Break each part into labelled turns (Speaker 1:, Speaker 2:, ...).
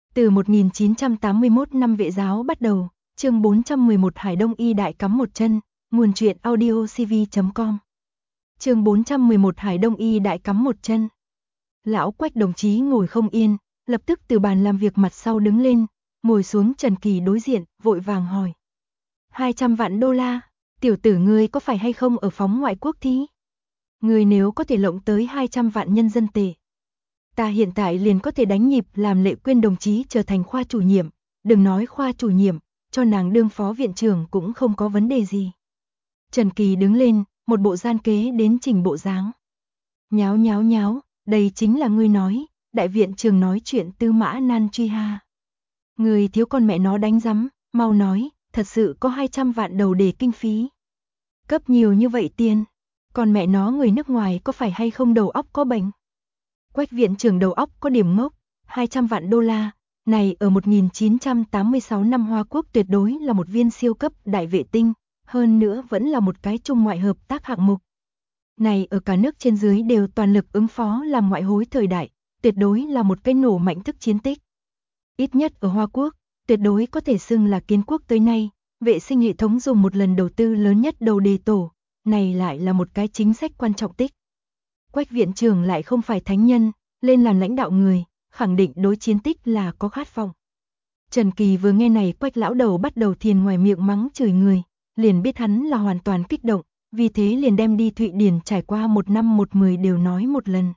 Speaker 1: Từ 1981 năm Vệ giáo bắt đầu, chương 411 Hải Đông Y đại cắm một chân, nguồn truyện audio cv.com. Chương 411 Hải Đông Y đại cắm một chân. Lão Quách đồng chí ngồi không yên, lập tức từ bàn làm việc mặt sau đứng lên, ngồi xuống Trần Kỳ đối diện, vội vàng hỏi. 200 vạn đô la, tiểu tử ngươi có phải hay không ở phóng ngoại quốc thí? Ngươi nếu có thể lộng tới 200 vạn nhân dân tệ, ta hiện tại liền có thể đánh nhịp làm Lệ Quyên đồng chí trở thành khoa chủ nhiệm, đừng nói khoa chủ nhiệm, cho nàng đương phó viện trưởng cũng không có vấn đề gì. Trần Kỳ đứng lên, một bộ gian kế đến trình bộ dáng. Nháo nháo nháo, đây chính là ngươi nói, đại viện trưởng nói chuyện Tư Mã Nan truy ha. Ngươi thiếu con mẹ nó đánh rắm, mau nói, thật sự có 200 vạn đầu để kinh phí. Cấp nhiều như vậy tiền, còn mẹ nó người nước ngoài có phải hay không đầu óc có bệnh? Quách viện trưởng đầu óc có điểm ngốc, 200 vạn đô la, này ở 1986 năm Hoa Quốc tuyệt đối là một viên siêu cấp đại vệ tinh, hơn nữa vẫn là một cái trung ngoại hợp tác hạng mục. Này ở cả nước trên dưới đều toàn lực ứng phó làm ngoại hối thời đại, tuyệt đối là một cái nổ mạnh thức chiến tích. Ít nhất ở Hoa Quốc, tuyệt đối có thể xưng là kiến quốc tới nay, vệ sinh hệ thống dùng một lần đầu tư lớn nhất đầu đề tổ, này lại là một cái chính sách quan trọng tích. Quách viện trưởng lại không phải thánh nhân, lên làm lãnh đạo người, khẳng định đối chiến tích là có khát vọng. Trần Kỳ vừa nghe này Quách lão đầu bắt đầu thiền ngoài miệng mắng chửi người, liền biết hắn là hoàn toàn kích động, vì thế liền đem đi Thụy Điển trải qua 1 năm 1 10 đều nói một lần.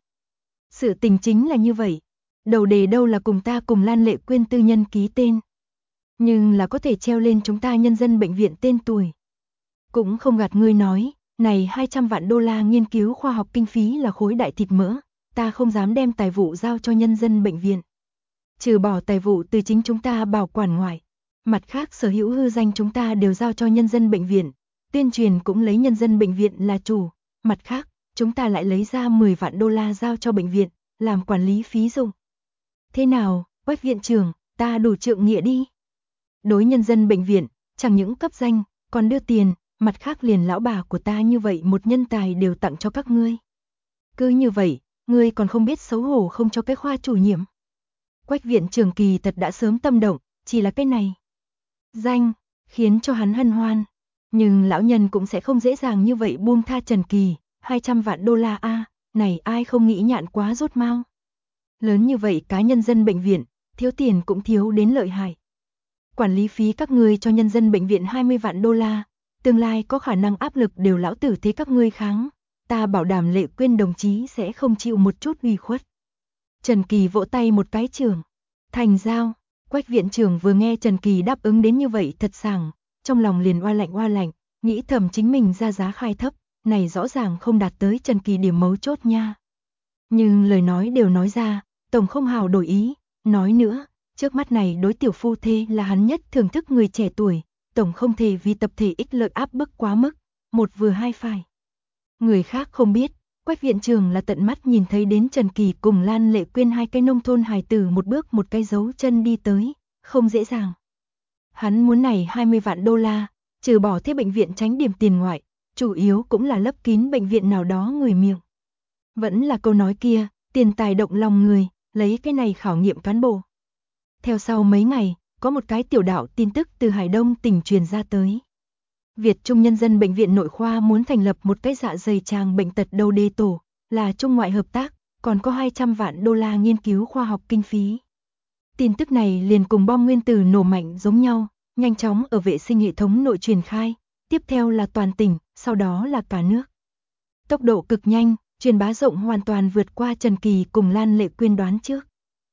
Speaker 1: Sự tình chính là như vậy, đầu đề đâu là cùng ta cùng Lan Lệ Quyên tư nhân ký tên, nhưng là có thể treo lên chúng ta nhân dân bệnh viện tên tuổi. Cũng không gạt ngươi nói, này 200 vạn đô la nghiên cứu khoa học kinh phí là khối đại thịt mỡ, ta không dám đem tài vụ giao cho nhân dân bệnh viện. Trừ bỏ tài vụ từ chính chúng ta bảo quản ngoại, mặt khác sở hữu hư danh chúng ta đều giao cho nhân dân bệnh viện, tuyên truyền cũng lấy nhân dân bệnh viện là chủ, mặt khác, chúng ta lại lấy ra 10 vạn đô la giao cho bệnh viện, làm quản lý phí dụng. Thế nào, Quách viện trưởng, ta đủ trượng nghĩa đi. Đối nhân dân bệnh viện, chẳng những cấp danh, còn đưa tiền, mặt khác liền lão bà của ta như vậy một nhân tài đều tặng cho các ngươi. Cứ như vậy, ngươi còn không biết xấu hổ không cho cái khoa chủ nhiệm. Quách viện trưởng kỳ thật đã sớm tâm động, chỉ là cái này. Danh, khiến cho hắn hân hoan. Nhưng lão nhân cũng sẽ không dễ dàng như vậy buông tha Trần Kỳ, 200 vạn đô la a, này ai không nghĩ nhạn quá rốt mau. Lớn như vậy cá nhân dân bệnh viện, thiếu tiền cũng thiếu đến lợi hại. Quản lý phí các ngươi cho nhân dân bệnh viện 20 vạn đô la, tương lai có khả năng áp lực đều lão tử thế các ngươi kháng, ta bảo đảm Lệ Quyên đồng chí sẽ không chịu một chút ủy khuất. Trần Kỳ vỗ tay một cái trưởng, thành giao. Quách viện trưởng vừa nghe Trần Kỳ đáp ứng đến như vậy thật sảng, trong lòng liền oa lạnh, nghĩ thầm chính mình ra giá khai thấp, này rõ ràng không đạt tới Trần Kỳ điểm mấu chốt nha. Nhưng lời nói đều nói ra, tổng không hào đổi ý, nói nữa, trước mắt này đối tiểu phu thê là hắn nhất thưởng thức người trẻ tuổi, tổng không thể vì tập thể ích lợi áp bức quá mức, một vừa hai phải. Người khác không biết, Quách viện trưởng là tận mắt nhìn thấy đến Trần Kỳ cùng Lan Lệ Quyên hai cái nông thôn hài tử một bước một cái dấu chân đi tới, không dễ dàng. Hắn muốn này 20 vạn đô la, trừ bỏ thế bệnh viện tránh điểm tiền ngoại, chủ yếu cũng là lấp kín bệnh viện nào đó người miệng. Vẫn là câu nói kia, tiền tài động lòng người, lấy cái này khảo nghiệm cán bộ. Theo sau mấy ngày, có một cái tiểu đạo tin tức từ Hải Đông tỉnh truyền ra tới. Việt Trung Nhân dân Bệnh viện Nội khoa muốn thành lập một cái dạ dày tràng bệnh tật đầu đề tổ, là trung ngoại hợp tác, còn có 200 vạn đô la nghiên cứu khoa học kinh phí. Tin tức này liền cùng bom nguyên tử nổ mạnh giống nhau, nhanh chóng ở vệ sinh hệ thống nội truyền khai, tiếp theo là toàn tỉnh, sau đó là cả nước. Tốc độ cực nhanh, truyền bá rộng hoàn toàn vượt qua Trần Kỳ cùng Lan Lệ Quyên đoán trước.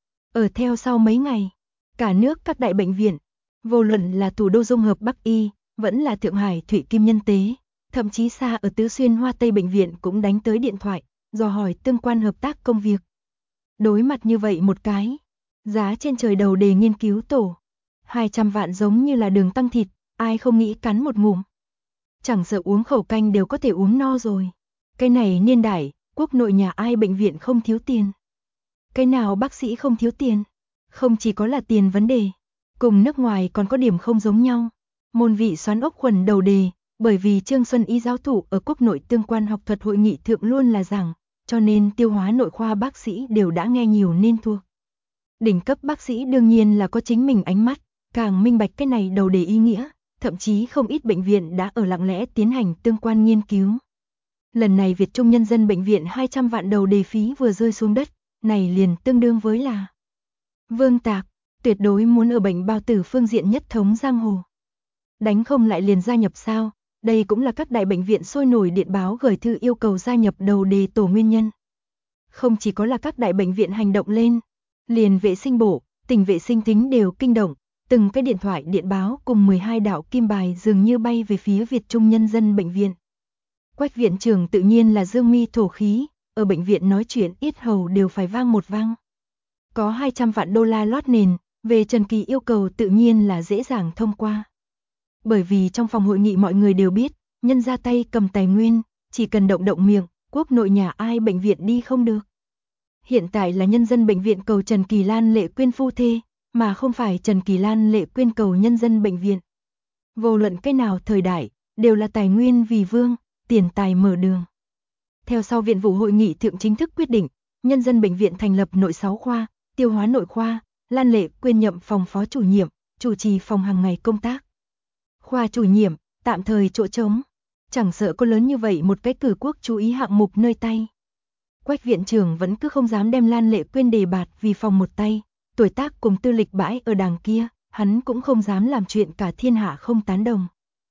Speaker 1: Ở theo sau mấy ngày, cả nước các đại bệnh viện, vô luận là thủ đô dung hợp Bắc Y, vẫn là Thượng Hải Thụy Kim Nhân Tế, thậm chí xa ở Tứ Xuyên Hoa Tây bệnh viện cũng đánh tới điện thoại, dò hỏi tương quan hợp tác công việc. Đối mặt như vậy một cái, giá trên trời đầu đề nghiên cứu tổ, 200 vạn giống như là đường tăng thịt, ai không nghĩ cắn một ngụm. Chẳng sợ uống khẩu canh đều có thể uống no rồi. Cái này niên đại, quốc nội nhà ai bệnh viện không thiếu tiền. Cái nào bác sĩ không thiếu tiền, không chỉ có là tiền vấn đề, cùng nước ngoài còn có điểm không giống nhau. Môn vị xoán ốc khuẩn đầu đề, bởi vì Trương Xuân Y giáo thủ ở quốc nội tương quan học thuật hội nghị thượng luôn là rằng, cho nên tiêu hóa nội khoa bác sĩ đều đã nghe nhiều nên thuộc. Đỉnh cấp bác sĩ đương nhiên là có chính mình ánh mắt, càng minh bạch cái này đầu đề ý nghĩa, thậm chí không ít bệnh viện đã ở lặng lẽ tiến hành tương quan nghiên cứu. Lần này Việt Trung Nhân dân Bệnh viện 200 vạn đầu đề phí vừa rơi xuống đất, này liền tương đương với là Vương Tạc, tuyệt đối muốn ở bệnh bao tử phương diện nhất thống giang hồ. Đánh không lại liền gia nhập sao, đây cũng là các đại bệnh viện sôi nổi điện báo gửi thư yêu cầu gia nhập đầu đề tổ nguyên nhân. Không chỉ có là các đại bệnh viện hành động lên, liền vệ sinh bộ, tỉnh vệ sinh thính đều kinh động, từng cái điện thoại điện báo cùng 12 đạo kim bài dường như bay về phía Việt Trung Nhân dân Bệnh viện. Quách viện trưởng tự nhiên là dương mi thổ khí, ở bệnh viện nói chuyện yết hầu đều phải vang một vang. Có 200 vạn đô la lót nền, về Trần Kỳ yêu cầu tự nhiên là dễ dàng thông qua. Bởi vì trong phòng hội nghị mọi người đều biết, nhân ra tay cầm tài nguyên, chỉ cần động động miệng, quốc nội nhà ai bệnh viện đi không được. Hiện tại là nhân dân bệnh viện cầu Trần Kỳ Lan Lệ Quyên phu thê, mà không phải Trần Kỳ Lan Lệ Quyên cầu nhân dân bệnh viện. Vô luận cái nào thời đại, đều là tài nguyên vì vương, tiền tài mở đường. Theo sau viện vụ hội nghị thượng chính thức quyết định, nhân dân bệnh viện thành lập nội 6 khoa, tiêu hóa nội khoa, Lan Lệ Quyên nhậm phòng phó chủ nhiệm, chủ trì phòng hàng ngày công tác. Khoa chủ nhiệm, tạm thời chỗ trống. Chẳng sợ có lớn như vậy một cái cử quốc chú ý hạng mục nơi tay. Quách viện trưởng vẫn cứ không dám đem Lan Lệ Quyên đề bạt vì phòng một tay, tuổi tác cùng tư lịch bãi ở đàng kia, hắn cũng không dám làm chuyện cả thiên hạ không tán đồng.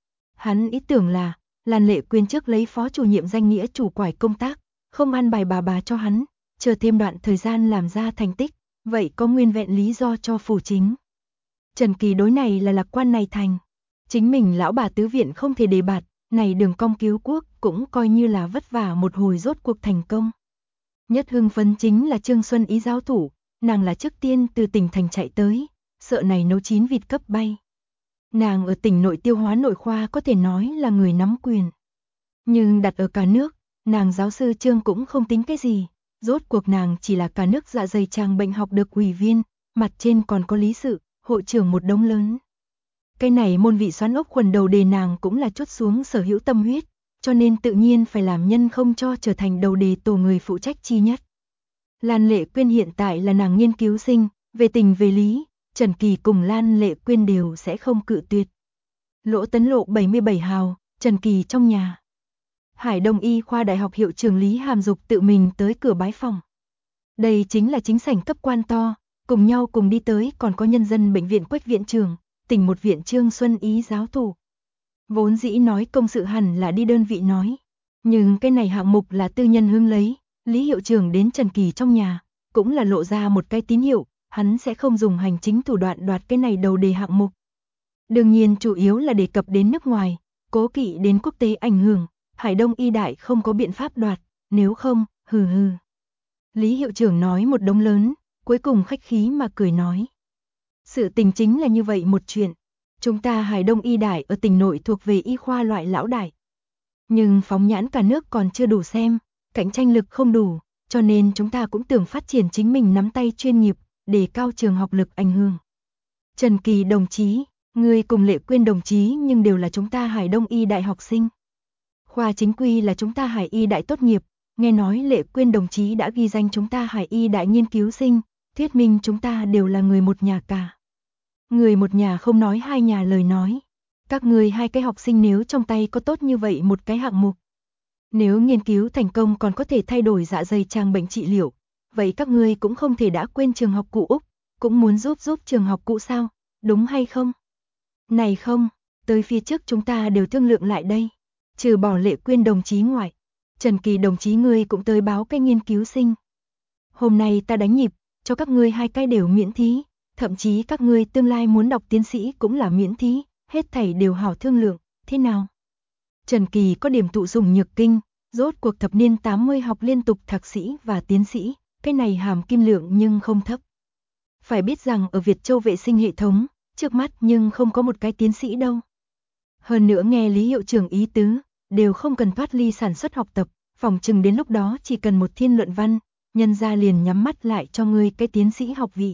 Speaker 1: Hắn ý tưởng là, Lan Lệ Quyên trước lấy phó chủ nhiệm danh nghĩa chủ quải công tác, không ăn bài bà cho hắn, chờ thêm đoạn thời gian làm ra thành tích, vậy có nguyên vẹn lý do cho phủ chính. Trần Kỳ đối này là lạc quan này thành. Chính mình lão bà tứ viện không thể đề bạt, này đường cong cứu quốc cũng coi như là vất vả một hồi rốt cuộc thành công. Nhất hưng phấn chính là Trương Xuân Ý giáo thủ, nàng là trước tiên từ tỉnh thành chạy tới, sợ này nấu chín vịt cấp bay. Nàng ở tỉnh nội tiêu hóa nội khoa có thể nói là người nắm quyền. Nhưng đặt ở cả nước, nàng giáo sư Trương cũng không tính cái gì, rốt cuộc nàng chỉ là cả nước dạ dày tràng bệnh học được ủy viên, mặt trên còn có lý sự, hội trưởng một đống lớn. Cái này môn vị xoán ốc khuẩn đầu đề nàng cũng là chút xuống sở hữu tâm huyết, cho nên tự nhiên phải làm nhân không cho trở thành đầu đề tổ người phụ trách chi nhất. Lan Lệ Quyên hiện tại là nàng nghiên cứu sinh, về tình về lý, Trần Kỳ cùng Lan Lệ Quyên đều sẽ không cự tuyệt. Lỗ Tấn Lộ 77 hào, Trần Kỳ trong nhà. Hải Đông Y khoa Đại học hiệu trưởng Lý Hàm Dục tự mình tới cửa bái phòng. Đây chính là chính sảnh cấp quan to, cùng nhau cùng đi tới còn có nhân dân bệnh viện Quách viện trưởng, tỉnh một viện Trương Xuân Ý giáo thủ. Vốn dĩ nói công sự hẳn là đi đơn vị nói, nhưng cái này hạng mục là tư nhân hưng lấy, Lý hiệu trưởng đến Trần Kỳ trong nhà, cũng là lộ ra một cái tín hiệu, hắn sẽ không dùng hành chính thủ đoạn đoạt cái này đầu đề hạng mục. Đương nhiên chủ yếu là đề cập đến nước ngoài, cố kỵ đến quốc tế ảnh hưởng, Hải Đông Y đại không có biện pháp đoạt, nếu không, hừ hừ. Lý hiệu trưởng nói một đống lớn, cuối cùng khách khí mà cười nói. Sự tình chính là như vậy một chuyện. Chúng ta Hải Đông Y đại ở tỉnh nội thuộc về y khoa loại lão đại. Nhưng phóng nhãn cả nước còn chưa đủ xem, cạnh tranh lực không đủ, cho nên chúng ta cũng tưởng phát triển chính mình nắm tay chuyên nghiệp, để cao trường học lực ảnh hưởng. Trần Kỳ đồng chí, người cùng Lệ Quyên đồng chí nhưng đều là chúng ta Hải Đông Y đại học sinh. Khoa chính quy là chúng ta Hải Y đại tốt nghiệp, nghe nói Lệ Quyên đồng chí đã ghi danh chúng ta Hải Y đại nghiên cứu sinh, thuyết minh chúng ta đều là người một nhà cả. Người một nhà không nói hai nhà lời nói. Các người hai cái học sinh nếu trong tay có tốt như vậy một cái hạng mục. Nếu nghiên cứu thành công còn có thể thay đổi dạ dày tràng bệnh trị liệu, vậy các ngươi cũng không thể đã quên trường học cũ Úc, cũng muốn giúp trường học cũ sao, đúng hay không? Này không, tới phía trước chúng ta đều thương lượng lại đây. Trừ bỏ Lệ Quyên đồng chí ngoại, Trần Kỳ đồng chí ngươi cũng tới báo cái nghiên cứu sinh. Hôm nay ta đánh nhịp, cho các ngươi hai cái đều miễn thí, thậm chí các ngươi tương lai muốn đọc tiến sĩ cũng là miễn thí, hết thảy đều hảo thương lượng, thế nào? Trần Kỳ có điểm tụ dùng nhược kinh, rốt cuộc thập niên 80 học liên tục thạc sĩ và tiến sĩ, cái này hàm kim lượng nhưng không thấp. Phải biết rằng ở Việt Châu vệ sinh hệ thống, trước mắt nhưng không có một cái tiến sĩ đâu. Hơn nữa nghe Lý hiệu trưởng ý tứ, đều không cần thoát ly sản xuất học tập, phỏng chừng đến lúc đó chỉ cần một thiên luận văn, nhân ra liền nhắm mắt lại cho ngươi cái tiến sĩ học vị.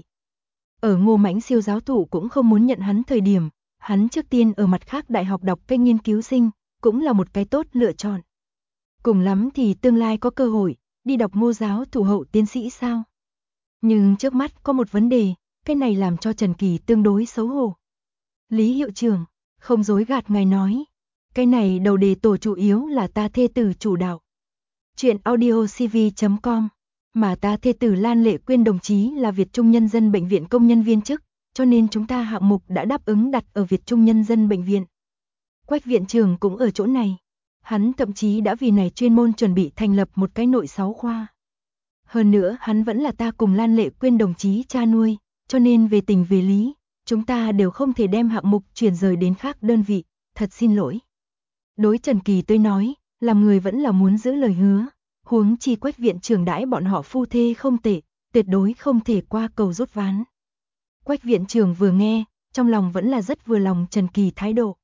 Speaker 1: Ở Ngô Mãnh Siêu giáo thủ cũng không muốn nhận hắn thời điểm, hắn trước tiên ở mặt khác đại học đọc cái nghiên cứu sinh, cũng là một cái tốt lựa chọn. Cùng lắm thì tương lai có cơ hội, đi đọc Ngô giáo thủ hậu tiến sĩ sao? Nhưng trước mắt có một vấn đề, cái này làm cho Trần Kỳ tương đối xấu hổ. Lý hiệu trưởng, không dối gạt ngài nói, cái này đầu đề tổ chủ yếu là ta thê tử chủ đạo. Chuyện audiocv.com, mà ta thê tử Lan Lệ Quyên đồng chí là Việt Trung Nhân dân Bệnh viện công nhân viên chức, cho nên chúng ta hạng mục đã đáp ứng đặt ở Việt Trung Nhân dân Bệnh viện. Quách viện trưởng cũng ở chỗ này. Hắn thậm chí đã vì này chuyên môn chuẩn bị thành lập một cái nội 6 khoa. Hơn nữa hắn vẫn là ta cùng Lan Lệ Quyên đồng chí cha nuôi, cho nên về tình về lý, chúng ta đều không thể đem hạng mục chuyển rời đến khác đơn vị, thật xin lỗi. Đối Trần Kỳ tôi nói, làm người vẫn là muốn giữ lời hứa, huống chi Quách viện trưởng đãi bọn họ phu thê không tệ, tuyệt đối không thể qua cầu rút ván. Quách viện trưởng vừa nghe, trong lòng vẫn là rất vừa lòng Trần Kỳ thái độ.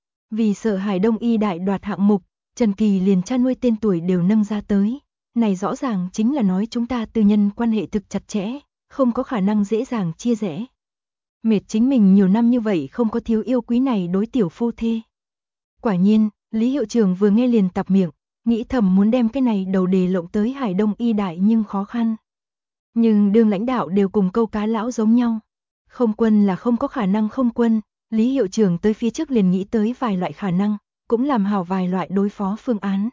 Speaker 1: Vì sợ Hải Đông Y đại đoạt hạng mục, Trần Kỳ liền cha nuôi tên tuổi đều nâng ra tới. Này rõ ràng chính là nói chúng ta tư nhân quan hệ thực chặt chẽ, không có khả năng dễ dàng chia rẽ. Mệt chính mình nhiều năm như vậy không có thiếu yêu quý này đối tiểu phu thê. Quả nhiên, Lý hiệu trưởng vừa nghe liền tạp miệng, nghĩ thầm muốn đem cái này đầu đề lộng tới Hải Đông Y đại nhưng khó khăn. Nhưng đương lãnh đạo đều cùng câu cá lão giống nhau. Không quân là không có khả năng không quân, Lý hiệu trưởng tới phía trước liền nghĩ tới vài loại khả năng, cũng làm hảo vài loại đối phó phương án.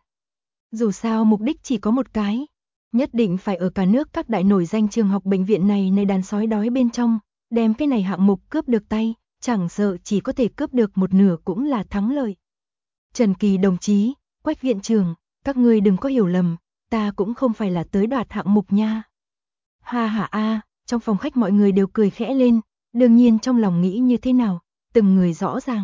Speaker 1: Dù sao mục đích chỉ có một cái, nhất định phải ở cả nước các đại nổi danh trường học bệnh viện này nơi đàn sói đói bên trong, đem cái này hạng mục cướp được tay, chẳng sợ chỉ có thể cướp được một nửa cũng là thắng lợi. Trần Kỳ đồng chí, Quách viện trưởng, các ngươi đừng có hiểu lầm, ta cũng không phải là tới đoạt hạng mục nha. Ha ha a, trong phòng khách mọi người đều cười khẽ lên, đương nhiên trong lòng nghĩ như thế nào, từng người rõ ràng.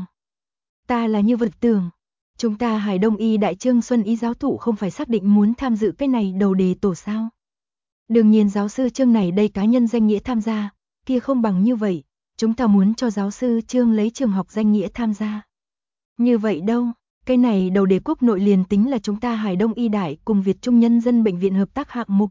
Speaker 1: Ta là như vật tưởng, chúng ta Hải Đông Y đại Trương Xuân Y giáo thụ không phải xác định muốn tham dự cái này đầu đề tổ sao. Đương nhiên giáo sư Trương này đây cá nhân danh nghĩa tham gia, kia không bằng như vậy, chúng ta muốn cho giáo sư Trương lấy trường học danh nghĩa tham gia. Như vậy đâu, cái này đầu đề quốc nội liền tính là chúng ta Hải Đông Y đại cùng Việt Trung Nhân dân Bệnh viện hợp tác hạng mục.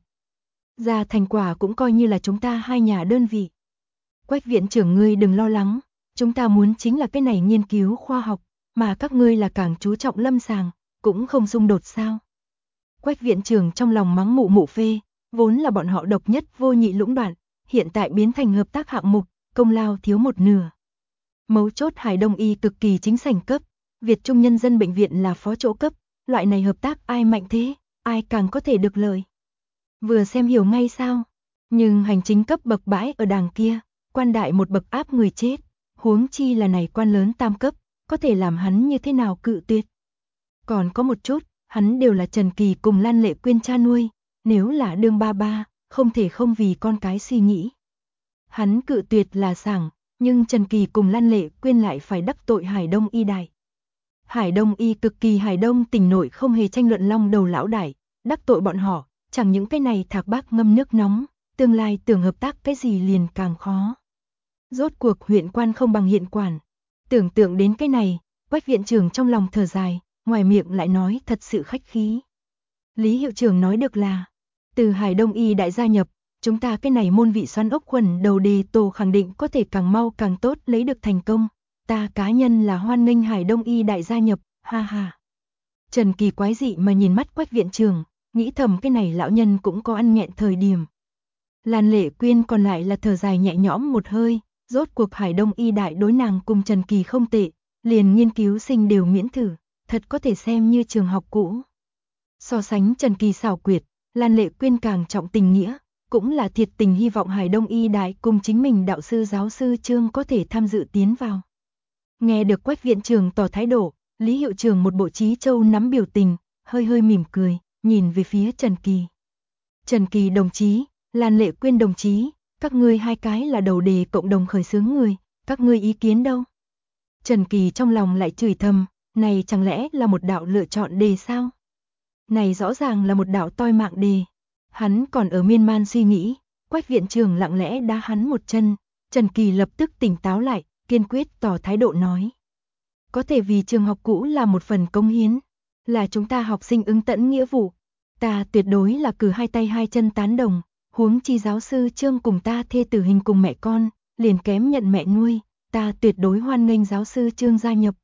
Speaker 1: Ra thành quả cũng coi như là chúng ta hai nhà đơn vị. Quách viện trưởng ngươi đừng lo lắng, chúng ta muốn chính là cái này nghiên cứu khoa học, mà các ngươi là càng chú trọng lâm sàng, cũng không xung đột sao. Quách viện trưởng trong lòng mắng mụ mụ phê, vốn là bọn họ độc nhất vô nhị lũng đoạn, hiện tại biến thành hợp tác hạng mục, công lao thiếu một nửa. Mấu chốt Hải Đông Y cực kỳ chính sảnh cấp, Việt Trung Nhân dân Bệnh viện là phó chỗ cấp, loại này hợp tác ai mạnh thế, ai càng có thể được lợi. Vừa xem hiểu ngay sao, nhưng hành chính cấp bậc bãi ở đàng kia, quan đại một bậc áp người chết, huống chi là này quan lớn tam cấp, có thể làm hắn như thế nào cự tuyệt. Còn có một chút, hắn đều là Trần Kỳ cùng Lan Lệ Quyên cha nuôi, nếu là đương ba ba, không thể không vì con cái suy nghĩ. Hắn cự tuyệt là sảng, nhưng Trần Kỳ cùng Lan Lệ Quyên lại phải đắc tội Hải Đông Y đại. Hải Đông Y cực kỳ Hải Đông tỉnh nội không hề tranh luận long đầu lão đại, đắc tội bọn họ, chẳng những cái này thạc bác ngâm nước nóng, tương lai tưởng hợp tác cái gì liền càng khó. Rốt cuộc huyện quan không bằng hiện quản. Tưởng tượng đến cái này, Quách viện trưởng trong lòng thở dài, ngoài miệng lại nói thật sự khách khí. Lý hiệu trưởng nói được là, từ Hải Đông Y đại gia nhập, chúng ta cái này môn vị xoắn ốc khuẩn đầu đề tổ khẳng định có thể càng mau càng tốt lấy được thành công. Ta cá nhân là hoan nghênh Hải Đông Y đại gia nhập, ha ha. Trần Kỳ quái dị mà nhìn mắt Quách viện trưởng, nghĩ thầm cái này lão nhân cũng có ăn nghẹn thời điểm. Lan Lệ Quyên còn lại là thở dài nhẹ nhõm một hơi, rốt cuộc Hải Đông Y đại đối nàng cùng Trần Kỳ không tệ, liền nghiên cứu sinh đều miễn thử, thật có thể xem như trường học cũ. So sánh Trần Kỳ xảo quyệt, Lan Lệ Quyên càng trọng tình nghĩa, cũng là thiệt tình hy vọng Hải Đông Y đại cùng chính mình đạo sư giáo sư Trương có thể tham dự tiến vào. Nghe được Quách viện trưởng tỏ thái độ, Lý hiệu trưởng một bộ trí châu nắm biểu tình, hơi hơi mỉm cười, nhìn về phía Trần Kỳ. Trần Kỳ đồng chí, Lan Lệ Quyên đồng chí, các ngươi hai cái là đầu đề cộng đồng khởi xướng người, các ngươi ý kiến đâu? Trần Kỳ trong lòng lại chửi thầm, này chẳng lẽ là một đạo lựa chọn đề sao? Này rõ ràng là một đạo toi mạng đề. Hắn còn ở miên man suy nghĩ, Quách viện trưởng lặng lẽ đá hắn một chân, Trần Kỳ lập tức tỉnh táo lại, kiên quyết tỏ thái độ nói. Có thể vì trường học cũ là một phần công hiến, là chúng ta học sinh ứng tận nghĩa vụ. Ta tuyệt đối là cử hai tay hai chân tán đồng, huống chi giáo sư Trương cùng ta thê tử hình cùng mẹ con, liền kém nhận mẹ nuôi, ta tuyệt đối hoan nghênh giáo sư Trương gia nhập.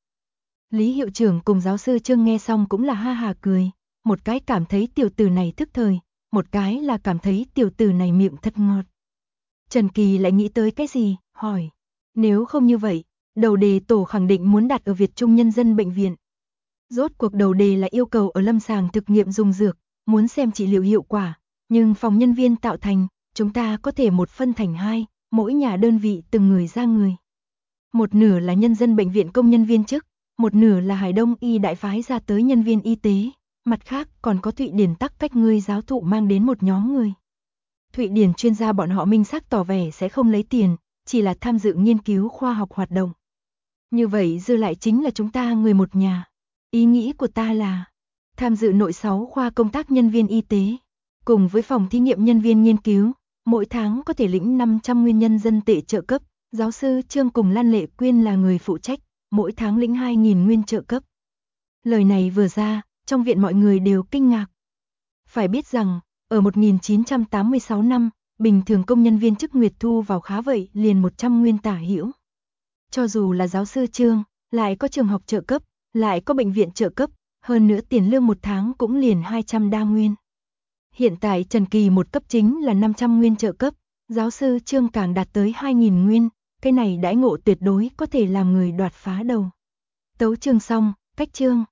Speaker 1: Lý hiệu trưởng cùng giáo sư Trương nghe xong cũng là ha hà cười, một cái cảm thấy tiểu tử này thức thời, một cái là cảm thấy tiểu tử này miệng thật ngọt. Trần Kỳ lại nghĩ tới cái gì, hỏi. Nếu không như vậy, đầu đề tổ khẳng định muốn đặt ở Việt Trung Nhân dân bệnh viện. Rốt cuộc đầu đề là yêu cầu ở lâm sàng thực nghiệm dùng dược, muốn xem trị liệu hiệu quả, nhưng phòng nhân viên tạo thành, chúng ta có thể một phân thành hai, mỗi nhà đơn vị từng người ra người. Một nửa là nhân dân bệnh viện công nhân viên chức, một nửa là Hải Đông y đại phái ra tới nhân viên y tế, mặt khác còn có Thụy Điển tắc cách ngươi giáo thụ mang đến một nhóm người. Thụy Điển chuyên gia bọn họ minh xác tỏ vẻ sẽ không lấy tiền, chỉ là tham dự nghiên cứu khoa học hoạt động. Như vậy dư lại chính là chúng ta người một nhà. Ý nghĩ của ta là tham dự nội 6 khoa công tác nhân viên y tế, cùng với phòng thí nghiệm nhân viên nghiên cứu, mỗi tháng có thể lĩnh 500 nguyên nhân dân tệ trợ cấp. Giáo sư Trương cùng Lan Lệ Quyên là người phụ trách, mỗi tháng lĩnh 2.000 nguyên trợ cấp. Lời này vừa ra, trong viện mọi người đều kinh ngạc. Phải biết rằng, ở 1986 năm, bình thường công nhân viên chức nguyệt thu vào khá vậy liền 100 nguyên tả hữu. Cho dù là giáo sư Trương, lại có trường học trợ cấp, lại có bệnh viện trợ cấp, hơn nữa tiền lương một tháng cũng liền 200 đa nguyên. Hiện tại Trần Kỳ một cấp chính là 500 nguyên trợ cấp, giáo sư Trương càng đạt tới 2.000 nguyên, cái này đãi ngộ tuyệt đối có thể làm người đoạt phá đầu. Tấu chương xong, cách chương.